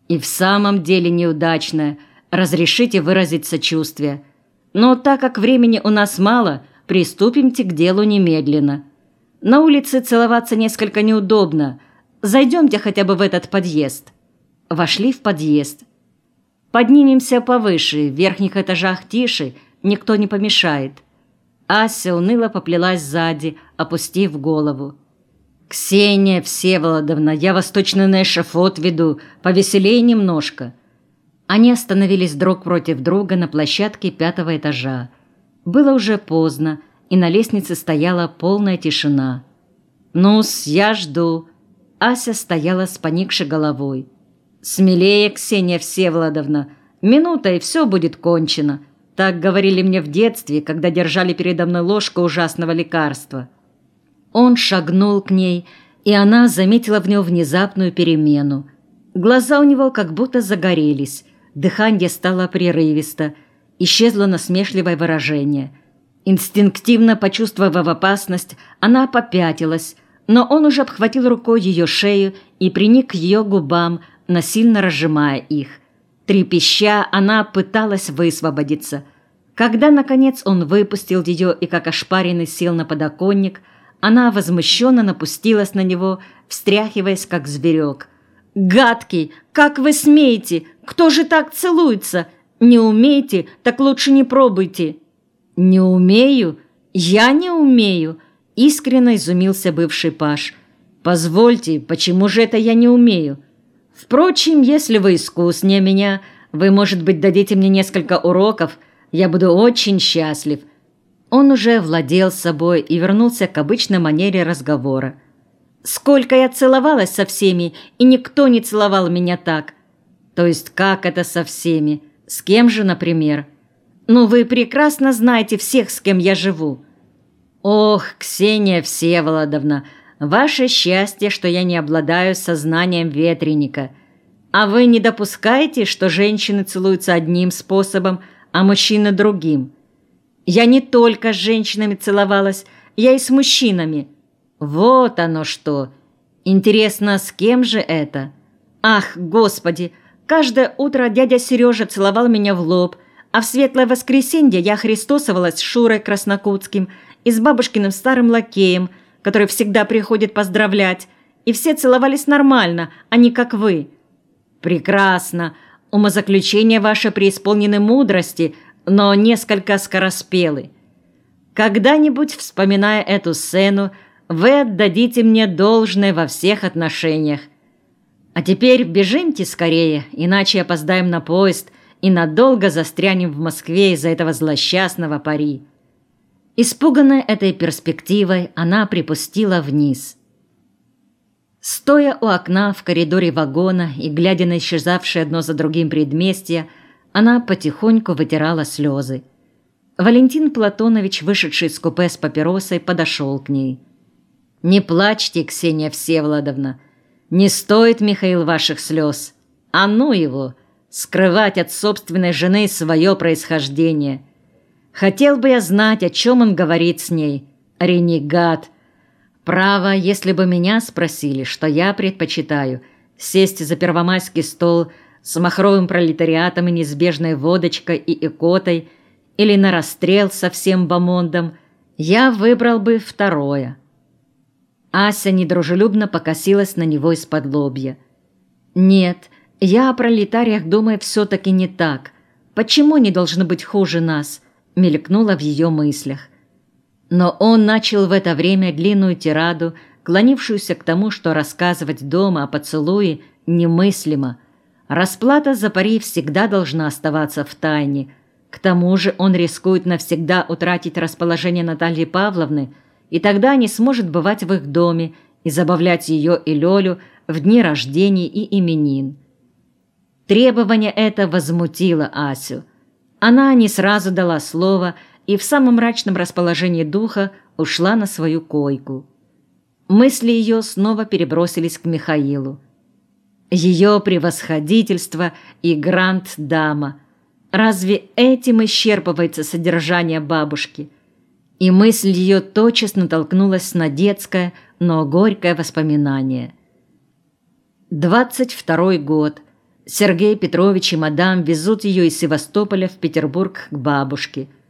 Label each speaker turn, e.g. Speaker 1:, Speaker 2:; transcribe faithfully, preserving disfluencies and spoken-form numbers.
Speaker 1: И в самом деле неудачная. Разрешите выразить сочувствие. Но так как времени у нас мало, приступимте к делу немедленно. На улице целоваться несколько неудобно. Зайдемте хотя бы в этот подъезд». Вошли в подъезд. «Поднимемся повыше, в верхних этажах тише, никто не помешает». Ася уныло поплелась сзади, опустив голову. «Ксения Всеволодовна, я вас точно на эшафот веду, повеселее немножко». Они остановились друг против друга на площадке пятого этажа. Было уже поздно, и на лестнице стояла полная тишина. «Ну-с, я жду». Ася стояла с поникшей головой. «Смелее, Ксения Всеволодовна, минута, и все будет кончено». Так говорили мне в детстве, когда держали передо мной ложку ужасного лекарства. Он шагнул к ней, и она заметила в нем внезапную перемену. Глаза у него как будто загорелись, дыхание стало прерывисто, исчезло насмешливое выражение. Инстинктивно почувствовав опасность, она попятилась, но он уже обхватил рукой ее шею и приник к ее губам, насильно разжимая их. Трепеща, она пыталась высвободиться. Когда, наконец, он выпустил ее и, как ошпаренный, сел на подоконник, она возмущенно напустилась на него, встряхиваясь, как зверек. «Гадкий! Как вы смеете? Кто же так целуется? Не умеете? Так лучше не пробуйте!» «Не умею? Я не умею!» — искренне изумился бывший паж. «Позвольте, почему же это я не умею? Впрочем, если вы искуснее меня, вы, может быть, дадите мне несколько уроков, я буду очень счастлив». Он уже владел собой и вернулся к обычной манере разговора. «Сколько я целовалась со всеми, и никто не целовал меня так». «То есть как это со всеми? С кем же, например?» «Ну, вы прекрасно знаете всех, с кем я живу». «Ох, Ксения Всеволодовна, ваше счастье, что я не обладаю сознанием ветреника. А вы не допускаете, что женщины целуются одним способом, а мужчины другим? Я не только с женщинами целовалась, я и с мужчинами». «Вот оно что! Интересно, с кем же это?» «Ах, Господи! Каждое утро дядя Сережа целовал меня в лоб, а в светлое воскресенье я христосовалась с Шурой Краснокутским и с бабушкиным старым лакеем, который всегда приходит поздравлять, и все целовались нормально, а не как вы». «Прекрасно! Умозаключения ваши преисполнены мудрости, но несколько скороспелы. Когда-нибудь, вспоминая эту сцену, вы отдадите мне должное во всех отношениях. А теперь бежимте скорее, иначе опоздаем на поезд и надолго застрянем в Москве из-за этого злосчастного Пари». Испуганная этой перспективой, она припустила вниз. Стоя у окна в коридоре вагона и глядя на исчезавшие одно за другим предместья, она потихоньку вытирала слезы. Валентин Платонович, вышедший из купе с папиросой, подошел к ней. «Не плачьте, Ксения Всеволодовна. Не стоит, Михаил, ваших слез. А ну его, скрывать от собственной жены свое происхождение. Хотел бы я знать, о чем он говорит с ней. Ренегат. Право, если бы меня спросили, что я предпочитаю, сесть за первомайский стол с махровым пролетариатом и неизбежной водочкой и икотой или на расстрел со всем бомондом, я выбрал бы второе». Ася недружелюбно покосилась на него из-под лобья. «Нет, я о пролетариях думаю все-таки не так. Почему они должны быть хуже нас?» — мелькнуло в ее мыслях. Но он начал в это время длинную тираду, клонившуюся к тому, что рассказывать дома о поцелуе немыслимо. Расплата за пари всегда должна оставаться в тайне. К тому же он рискует навсегда утратить расположение Натальи Павловны, и тогда не сможет бывать в их доме и забавлять ее и Лёлю в дни рождений и именин. Требование это возмутило Асю. Она не сразу дала слово и в самом мрачном расположении духа ушла на свою койку. Мысли ее снова перебросились к Михаилу. Ее превосходительство и гранд-дама. Разве этим исчерпывается содержание бабушки? И мысль ее тотчас натолкнулась на детское, но горькое воспоминание. Двадцать второй год. Сергей Петрович и мадам везут ее из Севастополя в Петербург к бабушке.